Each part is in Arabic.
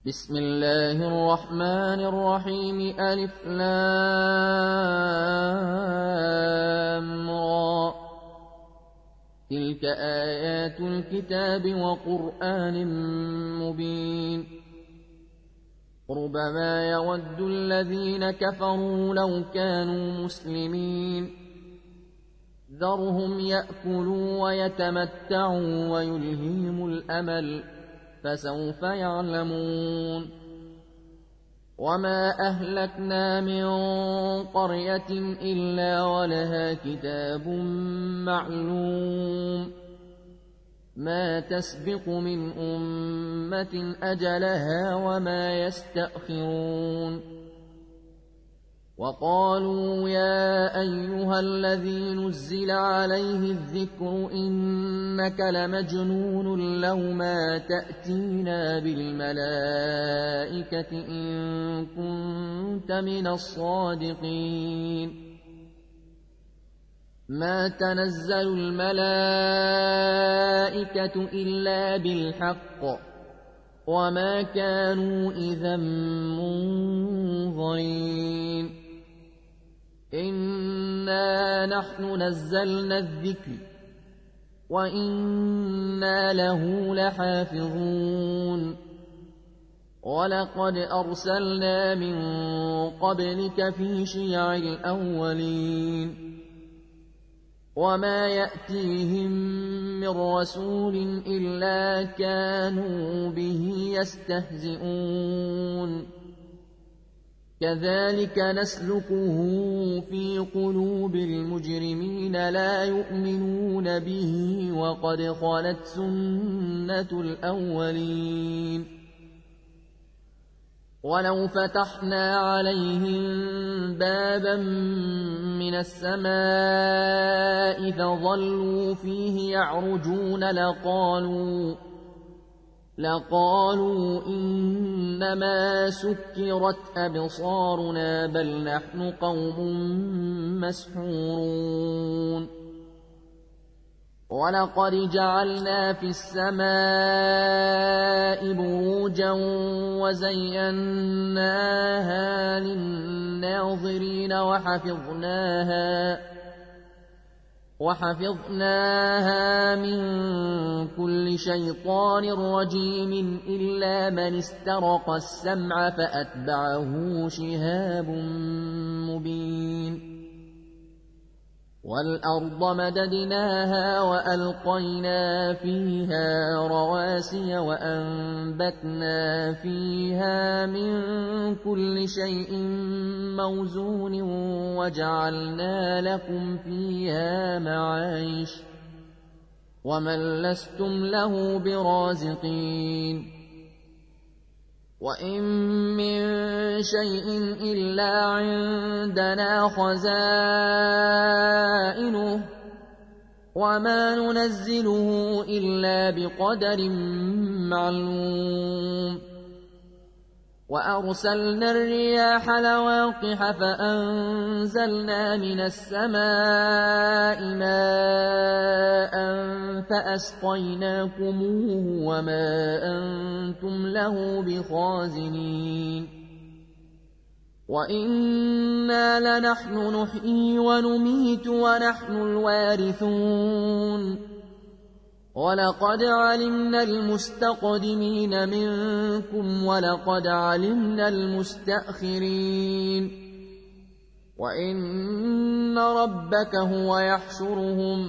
بسم الله الرحمن الرحيم ألف لام را تلك آيات الكتاب وقرآن مبين ربما يود الذين كفروا لو كانوا مسلمين ذرهم يأكلوا ويتمتعوا ويلهيهم الأمل فسوف يعلمون وما أهلكنا من قرية إلا ولها كتاب معلوم ما تسبق من أمة أجلها وما يستأخرون وقالوا يا أيها الذي نزل عليه الذكر إنك لمجنون لو ما تأتينا بالملائكة إن كنت من الصادقين ما تنزل الملائكة إلا بالحق وما كانوا إذا منظرين إنا نحن نزلنا الذكر وإنا له لحافظون ولقد أرسلنا من قبلك في شيع الأولين وما يأتيهم من رسول إلا كانوا به يستهزئون كذلك نسلكه في قلوب المجرمين لا يؤمنون به وقد خلت سنة الأولين ولو فتحنا عليهم بابا من السماء فظلوا فيه يعرجون لقالوا إنما سكرت أبصارنا بل نحن قوم مسحورون ولقد جعلنا في السماء بروجا وزيناها للناظرين وحفظناها من كل شيطان رجيم إلا من استرق السمع فأتبعه شهاب مبين والأرض مددناها وألقينا فيها رواسي وأنبتنا فيها من كل شيء موزون وجعلنا لكم فيها معايش ومن لستم له برازقين وإن من شيء إلا عندنا خزائنه وما ننزله إلا بقدر معلوم وأرسلنا الرياح لواقح فأنزلنا من السماء ماء فأسقيناكموه وما أنتم له بخازنين وإنا لنحن نحيي ونميت ونحن الوارثون ولقد علمنا المستقدمين منكم ولقد علمنا المستأخرين وإن ربك هو يحشرهم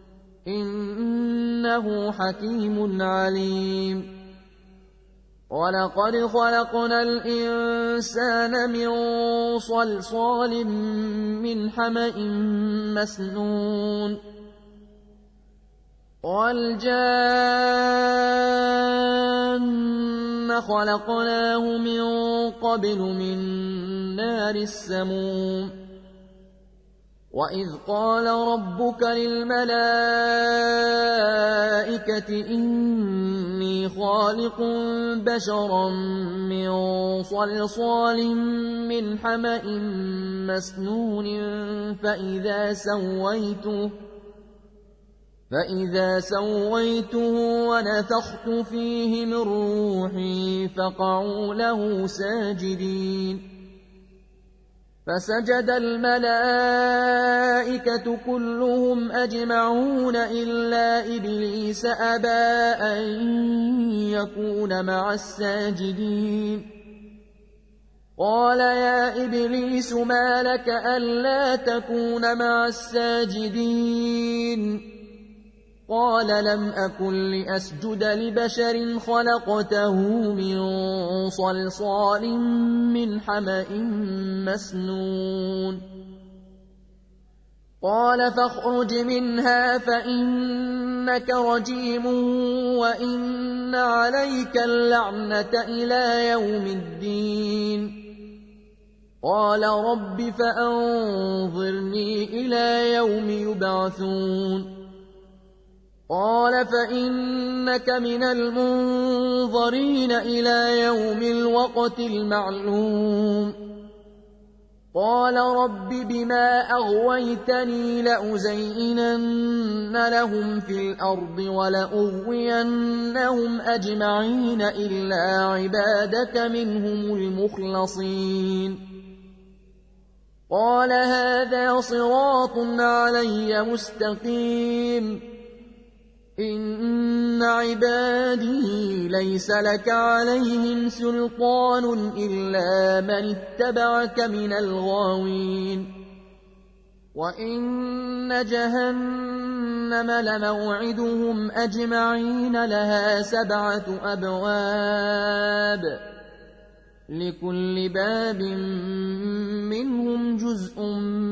إنه حكيم عليم ولقد خلقنا الإنسان من صلصال من حمأ مسنون والجان خلقناه من قبل من نار السموم وإذ قال ربك للملائكة إني خالق بشرا من صلصال من حمأ مسنون فإذا سويته ونفخت فيه من روحي فقعوا له ساجدين فسجد الملائكة كلهم أجمعون إلا إبليس أبى أن يكون مع الساجدين قال يا إبليس ما لك ألا تكون مع الساجدين قال لم أكن لأسجد لبشر خلقته من صلصال من حمأ مسنون قال فاخرج منها فإنك رجيم وإن عليك اللعنة إلى يوم الدين قال رب فأنظرني إلى يوم يبعثون قال فإنك من المنظرين إلى يوم الوقت المعلوم قال رب بما أغويتني لأزينن لهم في الأرض ولأغوينهم أجمعين إلا عبادك منهم المخلصين قال هذا صراط علي مستقيم إن عبادي ليس لك عليهم سلطان إلا من اتبعك من الغاوين وإن جهنم لموعدهم أجمعين لها 7 أبواب لكل باب منهم جزء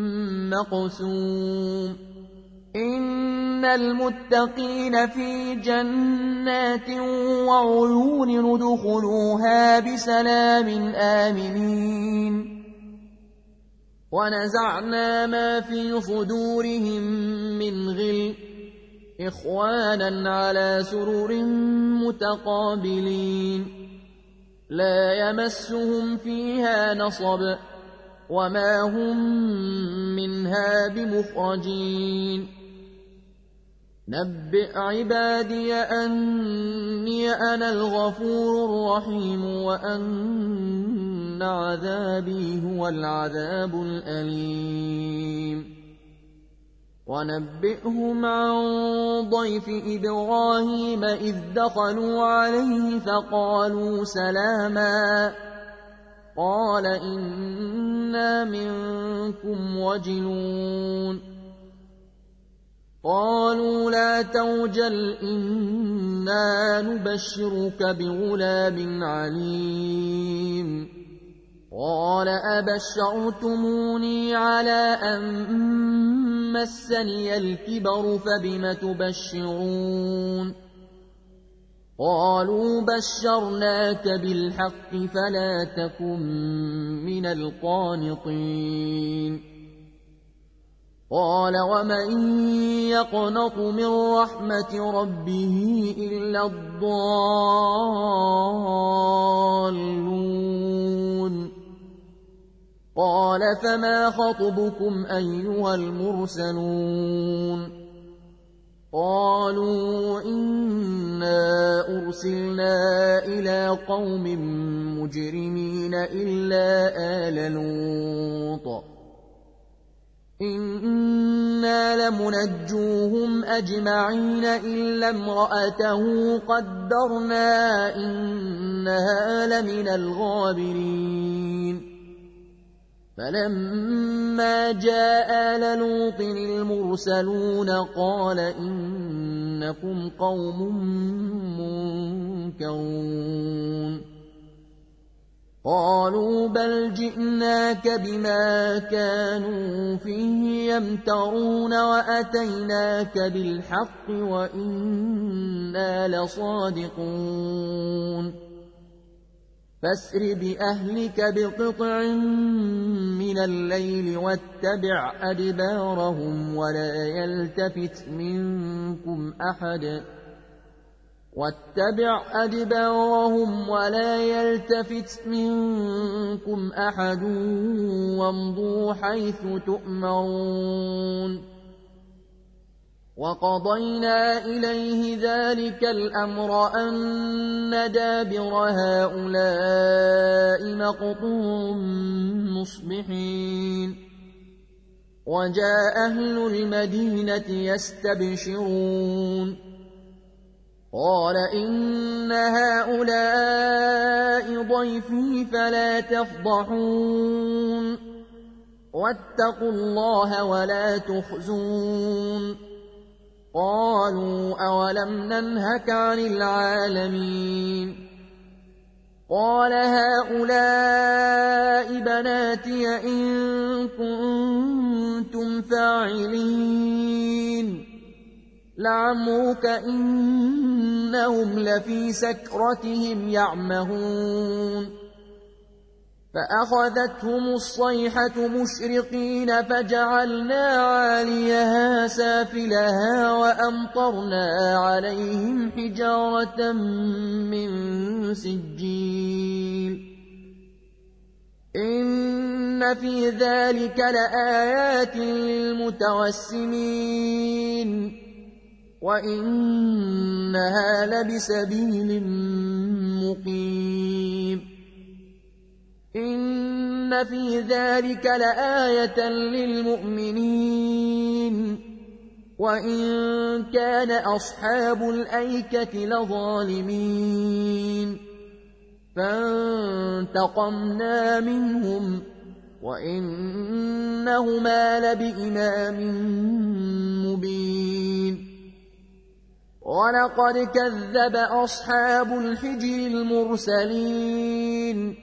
مقسوم إن المتقين في جنات وعيون ادخلوها بسلام آمنين ونزعنا ما في صدورهم من غل إخوانا على سرر متقابلين لا يمسهم فيها نصب وما هم منها بمخرجين نبئ عبادي أني أنا الغفور الرحيم وأن عذابي هو العذاب الأليم ونبئهم عن ضيف إبراهيم إذ دخلوا عليه فقالوا سلاما قال إنا منكم وجلون قالوا لا توجل إنا نبشرك بغلام عليم قال أبشرتموني على أن مسني الكبر فبم تبشرون قالوا بشرناك بالحق فلا تكن من القانطين قال ومن يقنط من رحمة ربه إلا الضالون قال فما خطبكم أيها المرسلون قالوا إنا أرسلنا إلى قوم مجرمين إلا آل لوط إنا لمنجوهم أجمعين إلا امرأته قدرنا إنها لمن الغابرين فلما جاء آل لوط المرسلون قال إنكم قوم منكرون قالوا بل جئناك بما كانوا فيه يمترون وأتيناك بالحق وإنا لصادقون فاسر بأهلك بقطع من الليل واتبع أدبارهم ولا يلتفت منكم أحد وامضوا حيث تؤمرون وقضينا إليه ذلك الأمر أن دابر هؤلاء مقطوع مصبحين وجاء أهل المدينة يستبشرون قال إن هؤلاء ضيفي فلا تفضحون واتقوا الله ولا تخزون قالوا أولم ننهك عن العالمين قال هؤلاء بناتي إن كنتم فاعلين لعمرك إنهم لفي سكرتهم يعمهون فأخذتهم الصيحة مشرقين فجعلنا عاليها سافلها وأمطرنا عليهم حجارة من سجيل إن في ذلك لآيات للمتوسمين وإنها لبسبيل مقيم إن في ذلك لآية للمؤمنين وإن كان أصحاب الأيكة لظالمين فانتقمنا منهم وإنهما لبإمام مبين ولقد كذب أصحاب الحجر المرسلين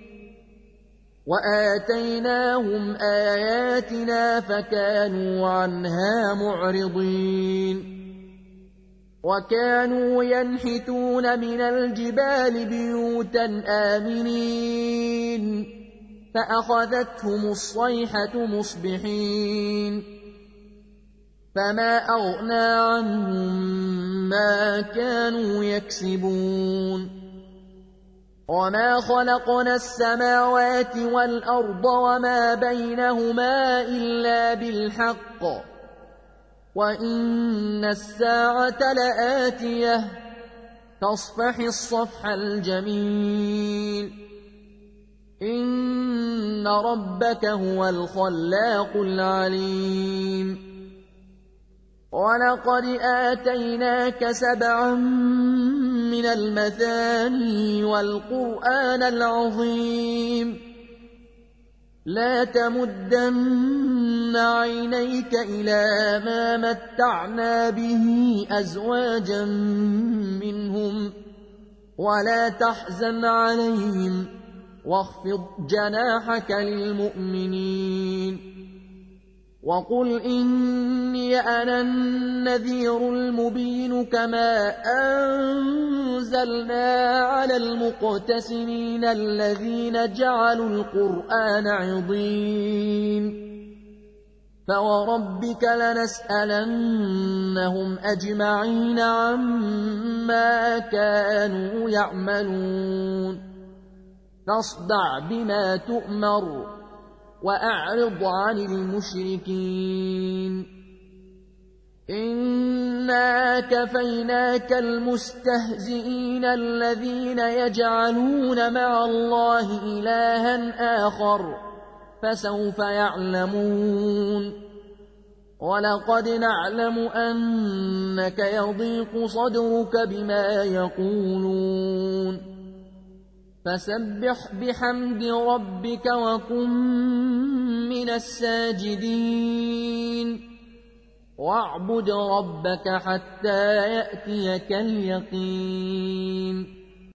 وآتيناهم آياتنا فكانوا عنها معرضين وكانوا ينحتون من الجبال بيوتا آمنين فأخذتهم الصيحة مصبحين فما أغنى عنهم ما كانوا يكسبون وما خلقنا السماوات والأرض وما بينهما إلا بالحق وإن الساعة لآتية فاصفح الصفح الجميل إن ربك هو الخلاق العليم ولقد آتيناك 7 من المثاني والقرآن العظيم لا تمدن عينيك إلى ما متعنا به أزواجا منهم ولا تحزن عليهم واخفض جناحك للمؤمنين وقل إني أنا النذير المبين كما أنزلنا على المقتسمين الذين جعلوا القرآن عضين فوربك لنسألنهم أجمعين عما كانوا يعملون فاصدع بما تؤمر وأعرض عن المشركين إنا كفيناك المستهزئين الذين يجعلون مع الله إلها آخر فسوف يعلمون ولقد نعلم أنك يضيق صدرك بما يقولون فسبح بحمد ربك وكن من الساجدين واعبد ربك حتى يأتيك اليقين